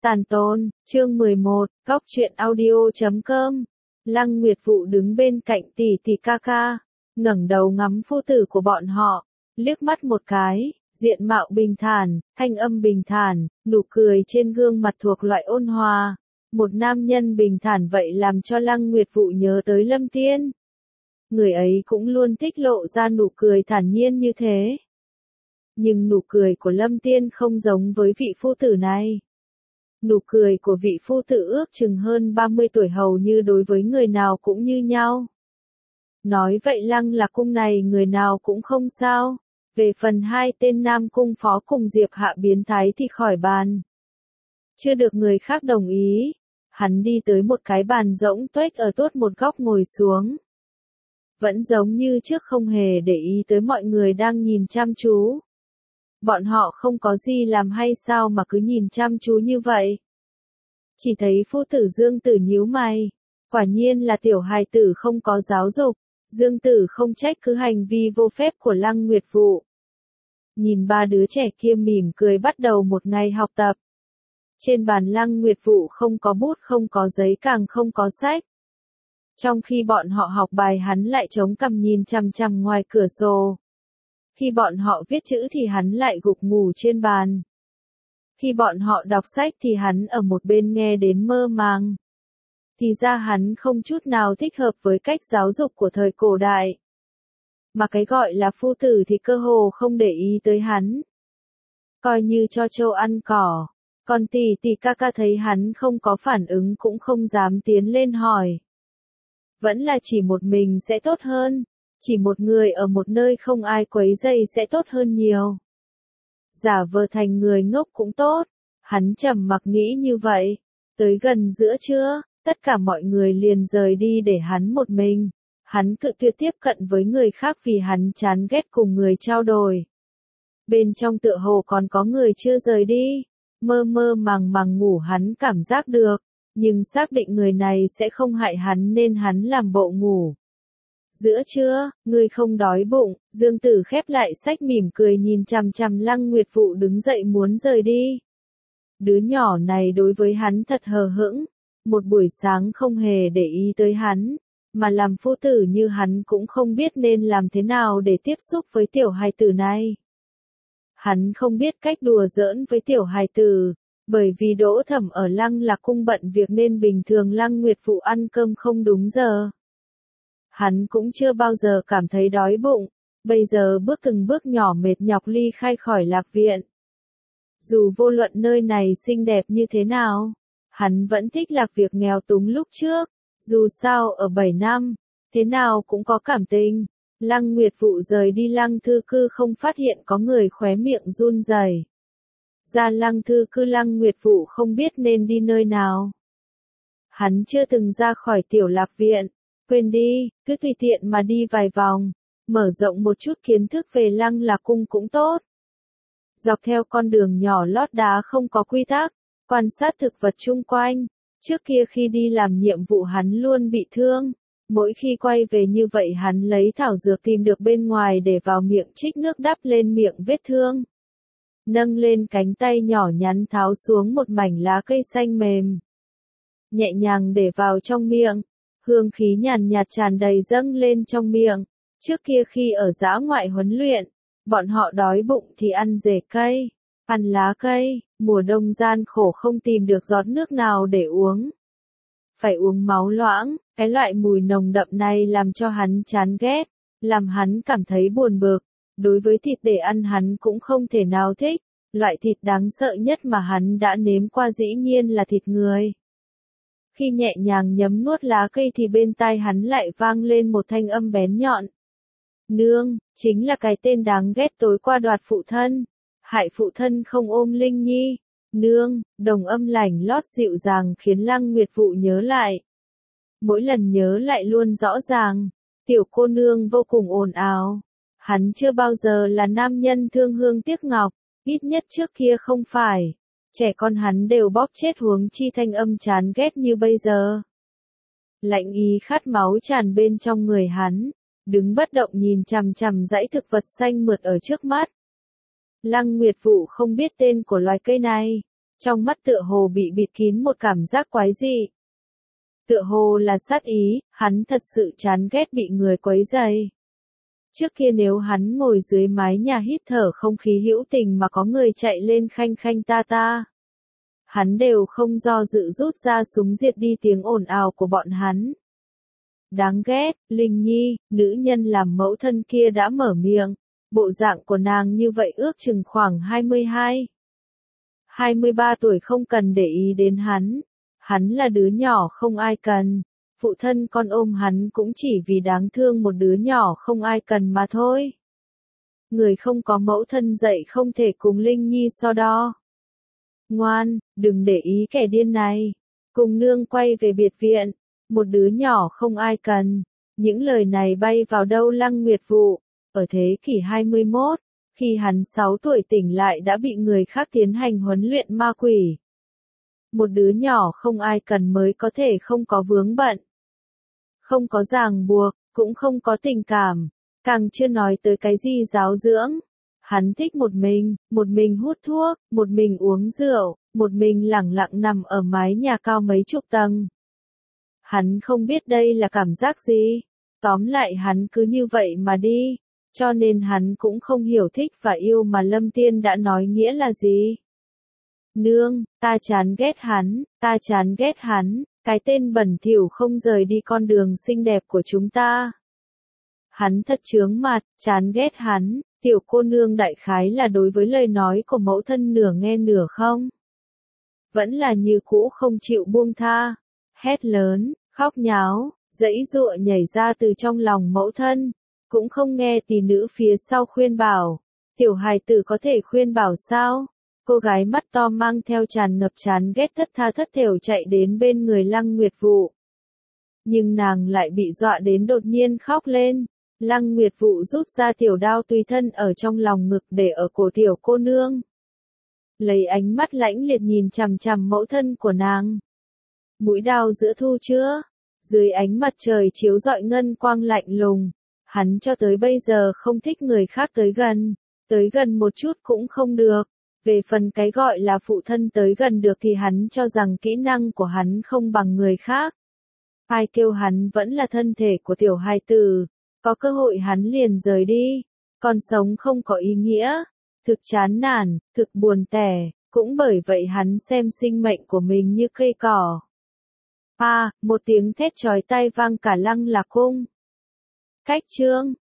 Tàn tôn, chương 11, góc truyện audio.com. Lăng Nguyệt Vụ đứng bên cạnh tỷ tỷ ca ca, ngẩng đầu ngắm phu tử của bọn họ, liếc mắt một cái, diện mạo bình thản, thanh âm bình thản, nụ cười trên gương mặt thuộc loại ôn hòa. Một nam nhân bình thản vậy làm cho Lăng Nguyệt Vụ nhớ tới Lâm Tiên. Người ấy cũng luôn thích lộ ra nụ cười thản nhiên như thế. Nhưng nụ cười của Lâm Tiên không giống với vị phu tử này. Nụ cười của vị phu tử ước chừng hơn 30 tuổi hầu như đối với người nào cũng như nhau. Nói vậy Lăng Lạc Cung này người nào cũng không sao. Về phần hai tên nam cung phó cùng Diệp Hạ biến thái thì khỏi bàn. Chưa được người khác đồng ý, hắn đi tới một cái bàn rỗng tuếch ở tuốt một góc ngồi xuống. Vẫn giống như trước không hề để ý tới mọi người đang nhìn chăm chú. Bọn họ không có gì làm hay sao mà cứ nhìn chăm chú như vậy. Chỉ thấy phu tử Dương Tử nhíu mày. Quả nhiên là tiểu hài tử không có giáo dục. Dương Tử không trách cứ hành vi vô phép của Lăng Nguyệt Vụ. Nhìn ba đứa trẻ kia mỉm cười bắt đầu một ngày học tập. Trên bàn Lăng Nguyệt Vụ không có bút không có giấy càng không có sách. Trong khi bọn họ học bài hắn lại chống cằm nhìn chằm chằm ngoài cửa sổ. Khi bọn họ viết chữ thì hắn lại gục ngủ trên bàn. Khi bọn họ đọc sách thì hắn ở một bên nghe đến mơ màng. Thì ra hắn không chút nào thích hợp với cách giáo dục của thời cổ đại. Mà cái gọi là phu tử thì cơ hồ không để ý tới hắn. Coi như cho trâu ăn cỏ. Còn tỷ tỷ ca ca thấy hắn không có phản ứng cũng không dám tiến lên hỏi. Vẫn là chỉ một mình sẽ tốt hơn. Chỉ một người ở một nơi không ai quấy rầy sẽ tốt hơn nhiều. Giả vờ thành người ngốc cũng tốt. Hắn trầm mặc nghĩ như vậy. Tới gần giữa trưa, tất cả mọi người liền rời đi để hắn một mình. Hắn cự tuyệt tiếp cận với người khác vì hắn chán ghét cùng người trao đổi. Bên trong tựa hồ còn có người chưa rời đi. Mơ mơ màng màng ngủ hắn cảm giác được. Nhưng xác định người này sẽ không hại hắn nên hắn làm bộ ngủ. Giữa trưa, ngươi không đói bụng, Dương Tử khép lại sách mỉm cười nhìn chằm chằm Lăng Nguyệt Vụ đứng dậy muốn rời đi. Đứa nhỏ này đối với hắn thật hờ hững, một buổi sáng không hề để ý tới hắn, mà làm phu tử như hắn cũng không biết nên làm thế nào để tiếp xúc với tiểu hài tử này. Hắn không biết cách đùa giỡn với tiểu hài tử, bởi vì Đỗ Thẩm ở Lăng Lạc Cung bận việc nên bình thường Lăng Nguyệt Vụ ăn cơm không đúng giờ. Hắn cũng chưa bao giờ cảm thấy đói bụng, bây giờ bước từng bước nhỏ mệt nhọc ly khai khỏi lạc viện. Dù vô luận nơi này xinh đẹp như thế nào, hắn vẫn thích lạc việc nghèo túng lúc trước, dù sao ở 7 năm, thế nào cũng có cảm tình. Lăng Nguyệt Vụ rời đi Lăng Thư Cư không phát hiện có người khóe miệng run rẩy. Ra Lăng Thư Cư Lăng Nguyệt Vụ không biết nên đi nơi nào. Hắn chưa từng ra khỏi tiểu lạc viện. Quên đi, cứ tùy tiện mà đi vài vòng, mở rộng một chút kiến thức về Lăng Lạc Cung cũng tốt. Dọc theo con đường nhỏ lót đá không có quy tắc, quan sát thực vật chung quanh. Trước kia khi đi làm nhiệm vụ hắn luôn bị thương. Mỗi khi quay về như vậy hắn lấy thảo dược tìm được bên ngoài để vào miệng trích nước đắp lên miệng vết thương. Nâng lên cánh tay nhỏ nhắn tháo xuống một mảnh lá cây xanh mềm. Nhẹ nhàng để vào trong miệng. Hương khí nhàn nhạt tràn đầy dâng lên trong miệng. Trước kia khi ở dã ngoại huấn luyện, bọn họ đói bụng thì ăn rễ cây, ăn lá cây, mùa đông gian khổ không tìm được giọt nước nào để uống. Phải uống máu loãng, cái loại mùi nồng đậm này làm cho hắn chán ghét, làm hắn cảm thấy buồn bực. Đối với thịt để ăn hắn cũng không thể nào thích, loại thịt đáng sợ nhất mà hắn đã nếm qua dĩ nhiên là thịt người. Khi nhẹ nhàng nhấm nuốt lá cây thì bên tai hắn lại vang lên một thanh âm bén nhọn. Nương, chính là cái tên đáng ghét tối qua đoạt phụ thân. Hại phụ thân không ôm Linh Nhi. Nương, đồng âm lành lót dịu dàng khiến Lăng Nguyệt Vụ nhớ lại. Mỗi lần nhớ lại luôn rõ ràng. Tiểu cô nương vô cùng ồn ào. Hắn chưa bao giờ là nam nhân thương hương tiếc ngọc, ít nhất trước kia không phải. Trẻ con hắn đều bóp chết huống chi thanh âm chán ghét như bây giờ. Lạnh ý khát máu tràn bên trong người hắn, đứng bất động nhìn chằm chằm dãy thực vật xanh mượt ở trước mắt. Lăng Nguyệt Vụ không biết tên của loài cây này, trong mắt tựa hồ bị bịt kín một cảm giác quái dị. Tựa hồ là sát ý, hắn thật sự chán ghét bị người quấy rầy. Trước kia nếu hắn ngồi dưới mái nhà hít thở không khí hữu tình mà có người chạy lên khanh khanh ta ta, hắn đều không do dự rút ra súng diệt đi tiếng ồn ào của bọn hắn. Đáng ghét, Linh Nhi, nữ nhân làm mẫu thân kia đã mở miệng, bộ dạng của nàng như vậy ước chừng khoảng 22, 23 tuổi, không cần để ý đến hắn là đứa nhỏ không ai cần, phụ thân con ôm hắn cũng chỉ vì đáng thương một đứa nhỏ không ai cần mà thôi. Người không có mẫu thân dạy không thể cùng Linh Nhi so đo. Ngoan, đừng để ý kẻ điên này, cùng nương quay về biệt viện, một đứa nhỏ không ai cần. Những lời này bay vào đâu Lăng Nguyệt Vụ, ở thế kỷ 21, khi hắn 6 tuổi tỉnh lại đã bị người khác tiến hành huấn luyện ma quỷ. Một đứa nhỏ không ai cần mới có thể không có vướng bận, không có ràng buộc, cũng không có tình cảm, càng chưa nói tới cái gì giáo dưỡng. Hắn thích một mình hút thuốc, một mình uống rượu, một mình lẳng lặng nằm ở mái nhà cao mấy chục tầng. Hắn không biết đây là cảm giác gì, tóm lại hắn cứ như vậy mà đi, cho nên hắn cũng không hiểu thích và yêu mà Lâm Tiên đã nói nghĩa là gì. Nương, ta chán ghét hắn, cái tên bẩn thỉu không rời đi con đường xinh đẹp của chúng ta. Hắn thật chướng mặt, chán ghét hắn, tiểu cô nương đại khái là đối với lời nói của mẫu thân nửa nghe nửa không. Vẫn là như cũ không chịu buông tha, hét lớn, khóc nháo, giãy giụa nhảy ra từ trong lòng mẫu thân, cũng không nghe tỷ nữ phía sau khuyên bảo. Tiểu hài tử có thể khuyên bảo sao? Cô gái mắt to mang theo tràn ngập chán ghét thất tha thất thểu chạy đến bên người Lăng Nguyệt Vụ. Nhưng nàng lại bị dọa đến đột nhiên khóc lên. Lăng Nguyệt Vụ rút ra tiểu đao tùy thân ở trong lòng ngực để ở cổ tiểu cô nương. Lấy ánh mắt lãnh liệt nhìn chằm chằm mẫu thân của nàng. Mũi đao giữa thu chữa, dưới ánh mặt trời chiếu rọi ngân quang lạnh lùng. Hắn cho tới bây giờ không thích người khác tới gần một chút cũng không được. Về phần cái gọi là phụ thân tới gần được thì hắn cho rằng kỹ năng của hắn không bằng người khác. Ai kêu hắn vẫn là thân thể của tiểu hài tử, có cơ hội hắn liền rời đi, còn sống không có ý nghĩa, thực chán nản, thực buồn tẻ, cũng bởi vậy hắn xem sinh mệnh của mình như cây cỏ. Một tiếng thét chói tai vang cả Lăng Lạc cung. Cách chương